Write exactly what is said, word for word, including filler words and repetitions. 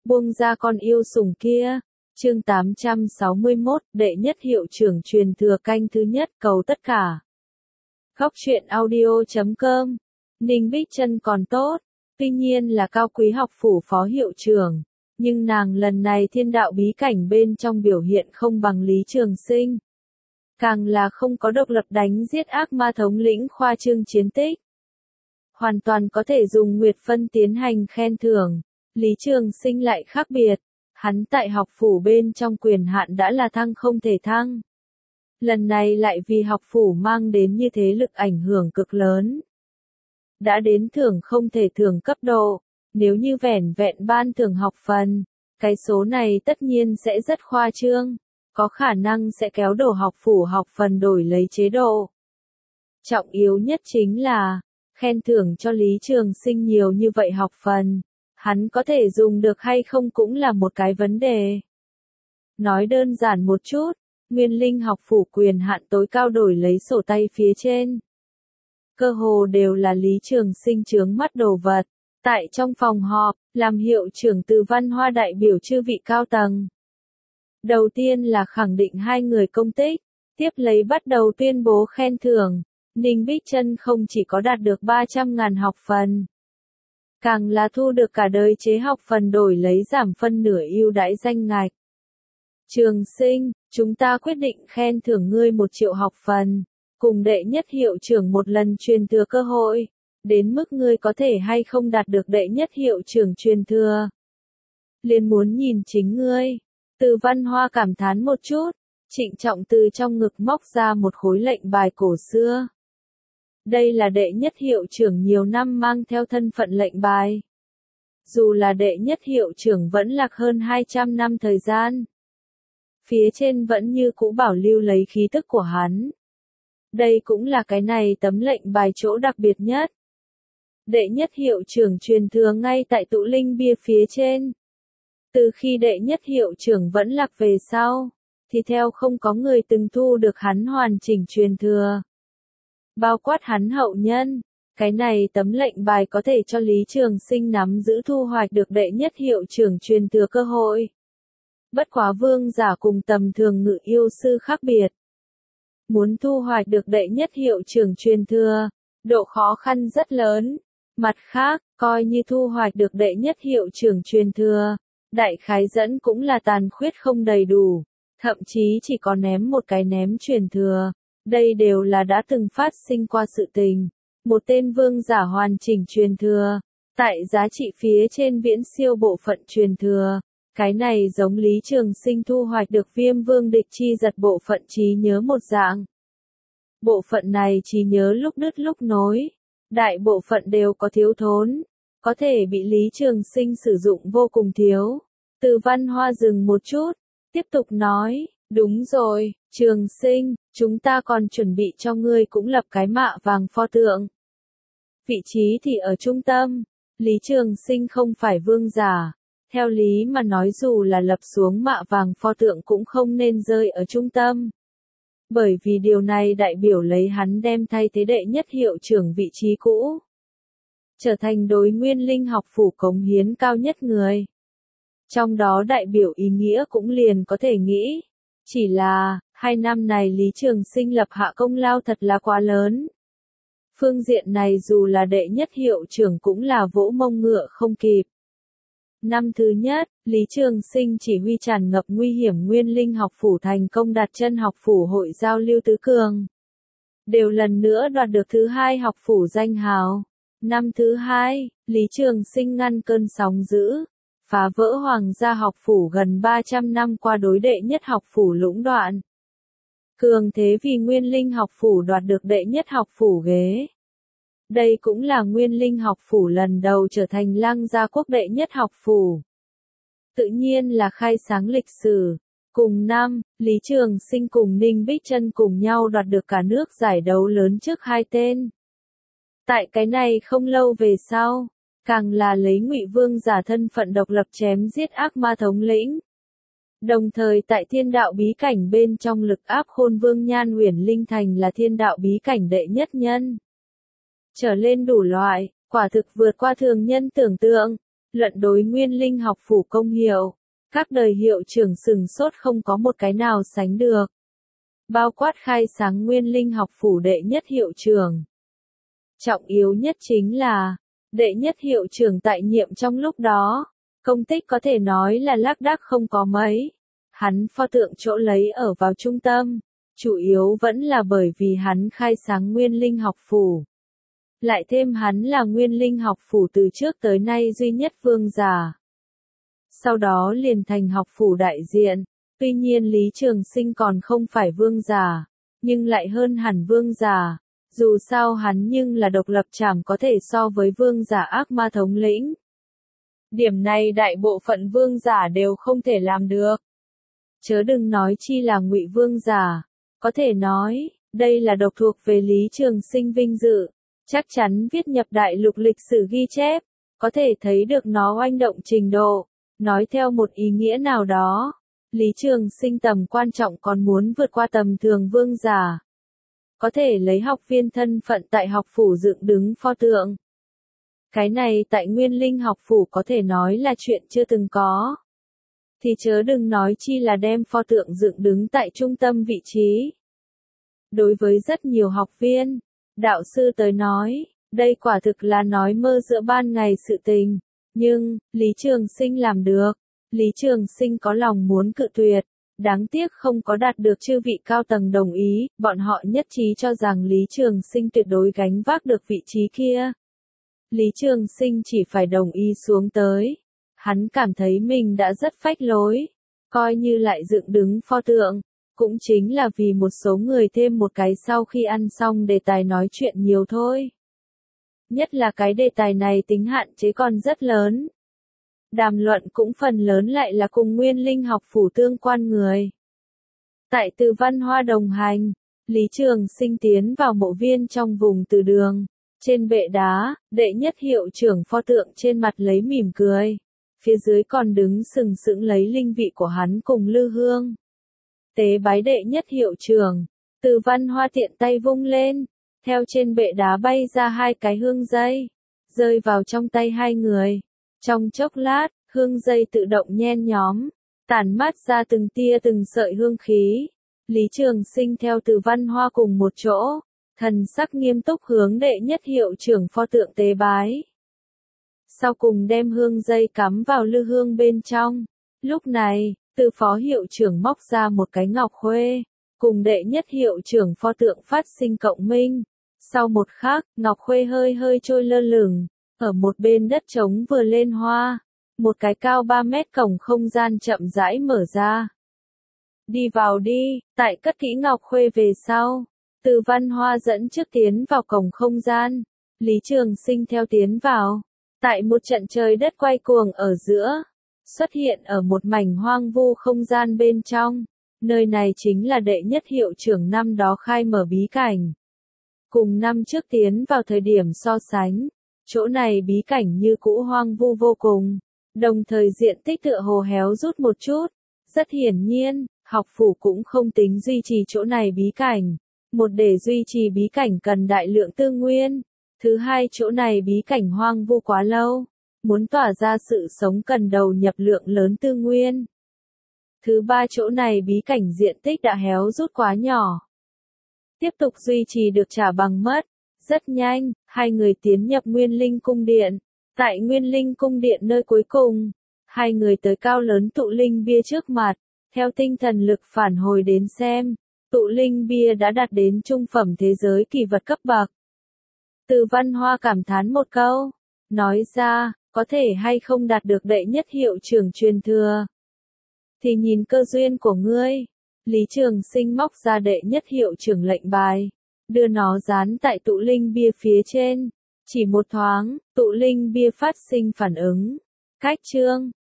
buông ra con yêu sủng kia. Chương tám trăm sáu mươi mốt, đệ nhất hiệu trưởng truyền thừa canh thứ nhất, cầu tất cả. Góc truyện audio chấm com. Ninh Bích Trân còn tốt, tuy nhiên là cao quý học phủ phó hiệu trưởng, nhưng nàng lần này thiên đạo bí cảnh bên trong biểu hiện không bằng Lý Trường Sinh. Càng là không có độc lập đánh giết ác ma thống lĩnh khoa trương chiến tích. Hoàn toàn có thể dùng nguyệt phân tiến hành khen thưởng. Lý Trường Sinh lại khác biệt, hắn tại học phủ bên trong quyền hạn đã là thăng không thể thăng. Lần này lại vì học phủ mang đến như thế lực ảnh hưởng cực lớn. Đã đến thưởng không thể thưởng cấp độ, nếu như vẻn vẹn ban thưởng học phần, cái số này tất nhiên sẽ rất khoa trương, có khả năng sẽ kéo đổ học phủ học phần đổi lấy chế độ. Trọng yếu nhất chính là, khen thưởng cho Lý Trường Sinh nhiều như vậy học phần, hắn có thể dùng được hay không cũng là một cái vấn đề. Nói đơn giản một chút, Nguyên Linh học phủ quyền hạn tối cao đổi lấy sổ tay phía trên. Cơ hồ đều là Lý Trường Sinh chướng mắt đồ vật. Tại trong phòng họp, làm hiệu trưởng Từ Văn Hoa đại biểu chư vị cao tầng. Đầu tiên là khẳng định hai người công tích, tiếp lấy bắt đầu tuyên bố khen thưởng. Ninh Bích Trân không chỉ có đạt được ba trăm ngàn học phần, càng là thu được cả đời chế học phần đổi lấy giảm phân nửa ưu đãi danh ngạch. Trường Sinh, chúng ta quyết định khen thưởng ngươi một triệu học phần, cùng đệ nhất hiệu trưởng một lần truyền thừa cơ hội, đến mức ngươi có thể hay không đạt được đệ nhất hiệu trưởng truyền thừa. Liền muốn nhìn chính ngươi. Từ Văn Hoa cảm thán một chút, trịnh trọng từ trong ngực móc ra một khối lệnh bài cổ xưa. Đây là đệ nhất hiệu trưởng nhiều năm mang theo thân phận lệnh bài. Dù là đệ nhất hiệu trưởng vẫn lạc hơn hai trăm năm thời gian. Phía trên vẫn như cũ bảo lưu lấy khí tức của hắn. Đây cũng là cái này tấm lệnh bài chỗ đặc biệt nhất. Đệ nhất hiệu trưởng truyền thừa ngay tại tụ linh bia phía trên. Từ khi đệ nhất hiệu trưởng vẫn lạc về sau, thì theo không có người từng thu được hắn hoàn chỉnh truyền thừa. Bao quát hắn hậu nhân, cái này tấm lệnh bài có thể cho Lý Trường Sinh nắm giữ thu hoạch được đệ nhất hiệu trưởng truyền thừa cơ hội. Bất quá vương giả cùng tầm thường ngự yêu sư khác biệt. Muốn thu hoạch được đệ nhất hiệu trưởng truyền thừa, độ khó khăn rất lớn. Mặt khác, coi như thu hoạch được đệ nhất hiệu trưởng truyền thừa, đại khái dẫn cũng là tàn khuyết không đầy đủ, thậm chí chỉ có ném một cái ném truyền thừa. Đây đều là đã từng phát sinh qua sự tình. Một tên vương giả hoàn chỉnh truyền thừa, tại giá trị phía trên viễn siêu bộ phận truyền thừa. Cái này giống Lý Trường Sinh thu hoạch được Viêm Vương địch chi giật bộ phận trí nhớ một dạng. Bộ phận này trí nhớ lúc đứt lúc nối, đại bộ phận đều có thiếu thốn, có thể bị Lý Trường Sinh sử dụng vô cùng thiếu. Từ Văn Hoa dừng một chút, tiếp tục nói, đúng rồi, Trường Sinh, chúng ta còn chuẩn bị cho ngươi cũng lập cái mạ vàng pho tượng. Vị trí thì ở trung tâm, Lý Trường Sinh không phải vương giả. Theo lý mà nói dù là lập xuống mạ vàng pho tượng cũng không nên rơi ở trung tâm. Bởi vì điều này đại biểu lấy hắn đem thay thế đệ nhất hiệu trưởng vị trí cũ. Trở thành đối Nguyên Linh học phủ cống hiến cao nhất người. Trong đó đại biểu ý nghĩa cũng liền có thể nghĩ. Chỉ là, hai năm này Lý Trường Sinh lập hạ công lao thật là quá lớn. Phương diện này dù là đệ nhất hiệu trưởng cũng là vỗ mông ngựa không kịp. Năm thứ nhất, Lý Trường Sinh chỉ huy tràn ngập nguy hiểm Nguyên Linh học phủ thành công đặt chân học phủ hội giao lưu tứ cường. Đều lần nữa đoạt được thứ hai học phủ danh hào. Năm thứ hai, Lý Trường Sinh ngăn cơn sóng dữ, phá vỡ hoàng gia học phủ gần ba trăm năm qua đối đệ nhất học phủ lũng đoạn. Cường thế vì Nguyên Linh học phủ đoạt được đệ nhất học phủ ghế. Đây cũng là Nguyên Linh học phủ lần đầu trở thành Lăng Gia quốc đệ nhất học phủ. Tự nhiên là khai sáng lịch sử. Cùng năm, Lý Trường Sinh cùng Ninh Bích Trân cùng nhau đoạt được cả nước giải đấu lớn trước hai tên. Tại cái này không lâu về sau, càng là lấy Ngụy Vương giả thân phận độc lập chém giết ác ma thống lĩnh. Đồng thời tại thiên đạo bí cảnh bên trong lực áp Khôn Vương Nhan Huyền Linh thành là thiên đạo bí cảnh đệ nhất nhân. Trở lên đủ loại, quả thực vượt qua thường nhân tưởng tượng. luận đối nguyên linh học phủ công hiệu. Các đời hiệu trưởng sừng sốt không có một cái nào sánh được. Bao quát khai sáng nguyên linh học phủ đệ nhất hiệu trưởng. Trọng yếu nhất chính là, đệ nhất hiệu trưởng tại nhiệm trong lúc đó, công tích có thể nói là lác đác không có mấy. Hắn pho tượng chỗ lấy ở vào trung tâm, chủ yếu vẫn là bởi vì hắn khai sáng nguyên linh học phủ. Lại thêm hắn là nguyên linh học phủ từ trước tới nay duy nhất vương giả. Sau đó liền thành học phủ đại diện, tuy nhiên Lý Trường Sinh còn không phải vương giả, nhưng lại hơn hẳn vương giả. Dù sao hắn nhưng là độc lập chẳng có thể so với vương giả ác ma thống lĩnh. Điểm này đại bộ phận vương giả đều không thể làm được. Chớ đừng nói chi là Ngụy vương giả, có thể nói, đây là độc thuộc về Lý Trường Sinh vinh dự, chắc chắn viết nhập đại lục lịch sử ghi chép, có thể thấy được nó oanh động trình độ. Nói theo một ý nghĩa nào đó, Lý Trường Sinh tầm quan trọng còn muốn vượt qua tầm thường vương giả. Có thể lấy học viên thân phận tại học phủ dựng đứng pho tượng. Cái này tại nguyên linh học phủ có thể nói là chuyện chưa từng có. Thì chớ đừng nói chi là đem pho tượng dựng đứng tại trung tâm vị trí. Đối với rất nhiều học viên, đạo sư tới nói, đây quả thực là nói mơ giữa ban ngày sự tình. Nhưng, Lý Trường Sinh làm được. Lý Trường Sinh có lòng muốn cự tuyệt. Đáng tiếc không có đạt được chư vị cao tầng đồng ý, bọn họ nhất trí cho rằng Lý Trường Sinh tuyệt đối gánh vác được vị trí kia. Lý Trường Sinh chỉ phải đồng ý xuống tới. Hắn cảm thấy mình đã rất phách lối, coi như lại dựng đứng pho tượng, cũng chính là vì một số người thêm một cái sau khi ăn xong đề tài nói chuyện nhiều thôi. Nhất là cái đề tài này tính hạn chế còn rất lớn. Đàm luận cũng phần lớn lại là cùng nguyên linh học phủ tương quan người. Tại Từ Văn Hoa đồng hành, Lý Trường Sinh tiến vào mộ viên trong vùng Từ Đường. Trên bệ đá, đệ nhất hiệu trưởng pho tượng trên mặt lấy mỉm cười. Phía dưới còn đứng sừng sững lấy linh vị của hắn cùng lư hương. Tế bái đệ nhất hiệu trưởng, Từ Văn Hoa tiện tay vung lên. Theo trên bệ đá bay ra hai cái hương dây, rơi vào trong tay hai người. Trong chốc lát, hương dây tự động nhen nhóm, tản mát ra từng tia từng sợi hương khí. Lý Trường Sinh theo Từ Văn Hoa cùng một chỗ, thần sắc nghiêm túc hướng đệ nhất hiệu trưởng pho tượng tế bái. Sau cùng đem hương dây cắm vào lư hương bên trong. Lúc này, từ phó hiệu trưởng móc ra một cái ngọc khuê, cùng đệ nhất hiệu trưởng pho tượng phát sinh cộng minh. Sau một khắc, ngọc khuê hơi hơi trôi lơ lửng, ở một bên đất trống vừa lên hoa, một cái cao ba mét cổng không gian chậm rãi mở ra. Đi vào đi, tại cất kỹ ngọc khuê về sau, Từ Văn Hoa dẫn trước tiến vào cổng không gian, Lý Trường Sinh theo tiến vào, tại một trận trời đất quay cuồng ở giữa, xuất hiện ở một mảnh hoang vu không gian bên trong, nơi này chính là đệ nhất hiệu trưởng năm đó khai mở bí cảnh. Cùng năm trước tiến vào thời điểm so sánh, chỗ này bí cảnh như cũ hoang vu vô cùng, đồng thời diện tích tựa hồ héo rút một chút. Rất hiển nhiên, học phủ cũng không tính duy trì chỗ này bí cảnh. Một để duy trì bí cảnh cần đại lượng tư nguyên. Thứ hai, chỗ này bí cảnh hoang vu quá lâu, muốn tỏa ra sự sống cần đầu nhập lượng lớn tư nguyên. Thứ ba, chỗ này bí cảnh diện tích đã héo rút quá nhỏ, tiếp tục duy trì được trả bằng mất. Rất nhanh, hai người tiến nhập Nguyên Linh Cung Điện. Tại Nguyên Linh Cung Điện nơi cuối cùng, hai người tới cao lớn tụ linh bia trước mặt, theo tinh thần lực phản hồi đến xem, tụ linh bia đã đạt đến trung phẩm thế giới kỳ vật cấp bậc. Từ Văn Hoa cảm thán một câu, nói ra, có thể hay không đạt được đệ nhất hiệu trưởng truyền thừa, thì nhìn cơ duyên của ngươi. Lý Trường Sinh móc ra đệ nhất hiệu trưởng lệnh bài, đưa nó dán tại tụ linh bia phía trên. Chỉ một thoáng, tụ linh bia phát sinh phản ứng. Cách chương